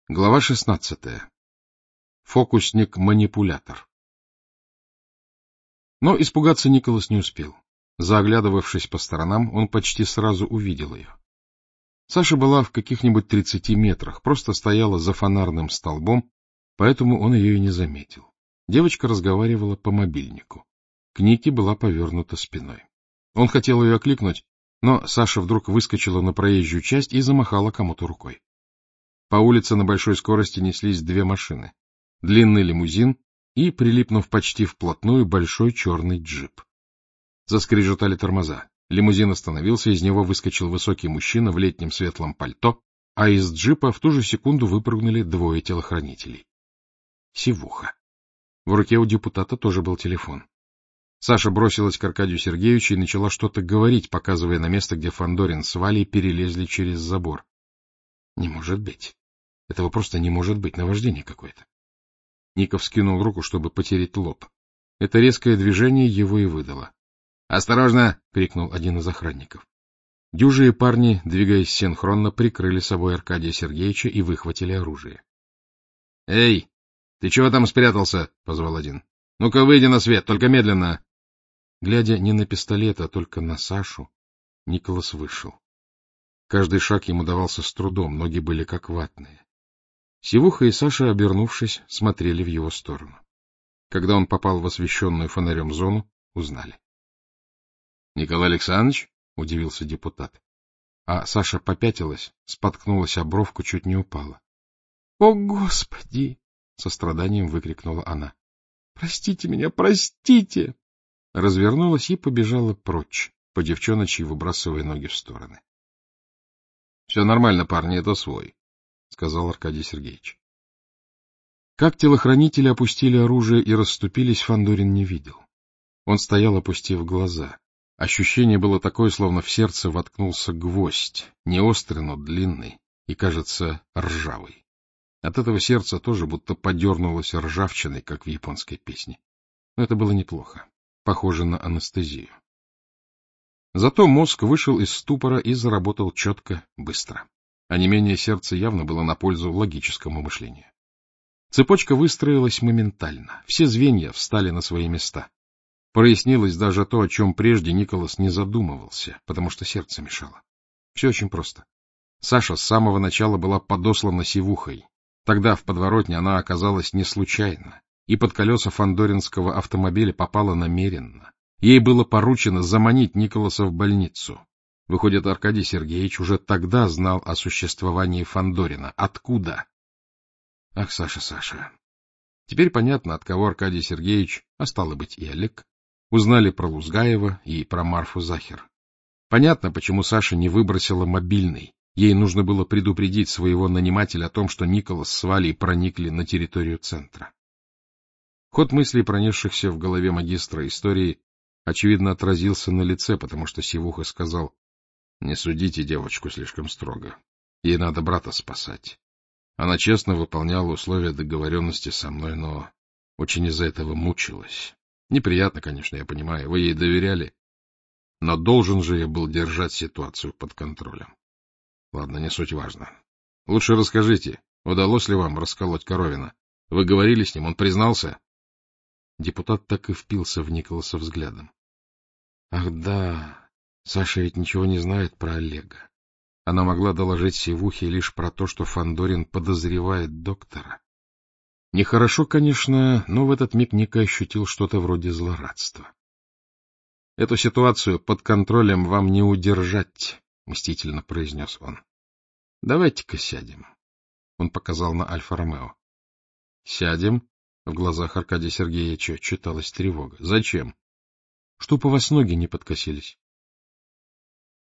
Глава 16. Фокусник-манипулятор. Но испугаться Николас не успел. Заоглядывавшись по сторонам, он почти сразу увидел ее. Саша была в каких-нибудь 30 метрах, просто стояла за фонарным столбом, поэтому он ее и не заметил. Девочка разговаривала по мобильнику. К Нике была повернута спиной. Он хотел ее окликнуть, но Саша вдруг выскочила на проезжую часть и замахала кому-то рукой. По улице на большой скорости неслись две машины. Длинный лимузин и, прилипнув почти вплотную, большой черный джип. Заскрежетали тормоза. Лимузин остановился, из него выскочил высокий мужчина в летнем светлом пальто, а из джипа в ту же секунду выпрыгнули двое телохранителей. Сивуха. В руке у депутата тоже был телефон. Саша бросилась к Аркадию Сергеевичу и начала что-то говорить, показывая на место, где Фандорин с Валей перелезли через забор. Не может быть. Этого просто не может быть, наваждение какое-то. Ников скинул руку, чтобы потереть лоб. Это резкое движение его и выдало. — Осторожно! — крикнул один из охранников. Дюжие парни, двигаясь синхронно, прикрыли собой Аркадия Сергеевича и выхватили оружие. — Эй, ты чего там спрятался? — позвал один. — Ну-ка, выйди на свет, только медленно. Глядя не на пистолет, а только на Сашу, Николас вышел. Каждый шаг ему давался с трудом, ноги были как ватные. Сивуха и Саша, обернувшись, смотрели в его сторону. Когда он попал в освещенную фонарем зону, узнали. — Николай Александрович? — удивился депутат. А Саша попятилась, споткнулась об бровку, чуть не упала. — О, Господи! — со страданием выкрикнула она. — Простите меня, простите! Развернулась и побежала прочь, по девчоночьи выбрасывая ноги в стороны. — Все нормально, парни, это свой, — сказал Аркадий Сергеевич. Как телохранители опустили оружие и расступились, Фандорин не видел. Он стоял, опустив глаза. Ощущение было такое, словно в сердце воткнулся гвоздь, не острый, но длинный и, кажется, ржавый. От этого сердце тоже будто подернулось ржавчиной, как в японской песне. Но это было неплохо, похоже на анестезию. Зато мозг вышел из ступора и заработал четко, быстро. Онемение сердца явно было на пользу логическому мышлению. Цепочка выстроилась моментально, все звенья встали на свои места. Прояснилось даже то, о чем прежде Николас не задумывался, потому что сердце мешало. Все очень просто. Саша с самого начала была подослана Сивухой. Тогда в подворотне она оказалась не случайно, и под колеса фандоринского автомобиля попала намеренно. Ей было поручено заманить Николаса в больницу. Выходит, Аркадий Сергеевич уже тогда знал о существовании Фандорина. Откуда? Ах, Саша, Саша. Теперь понятно, от кого Аркадий Сергеевич, а стало быть и Олег, узнали про Лузгаева и про Марфу Захер. Понятно, почему Саша не выбросила мобильный. Ей нужно было предупредить своего нанимателя о том, что Николас с Валей проникли на территорию центра. Ход мыслей, пронесшихся в голове магистра истории, очевидно, отразился на лице, потому что Сивуха сказал: — Не судите девочку слишком строго. Ей надо брата спасать. Она честно выполняла условия договоренности со мной, но очень из-за этого мучилась. Неприятно, конечно, я понимаю, вы ей доверяли, но должен же я был держать ситуацию под контролем. Ладно, не суть важно. Лучше расскажите, удалось ли вам расколоть Коровина? Вы говорили с ним, он признался? Депутат так и впился в Николаса взглядом. Ах да, Саша ведь ничего не знает про Олега. Она могла доложить Сивухе лишь про то, что Фандорин подозревает доктора. Нехорошо, конечно, но в этот миг Ника ощутил что-то вроде злорадства. — Эту ситуацию под контролем вам не удержать, — мстительно произнес он. — Давайте-ка сядем. Он показал на Альфа-Ромео. — Сядем? В глазах Аркадия Сергеевича читалась тревога. — Зачем? — Чтоб у вас ноги не подкосились.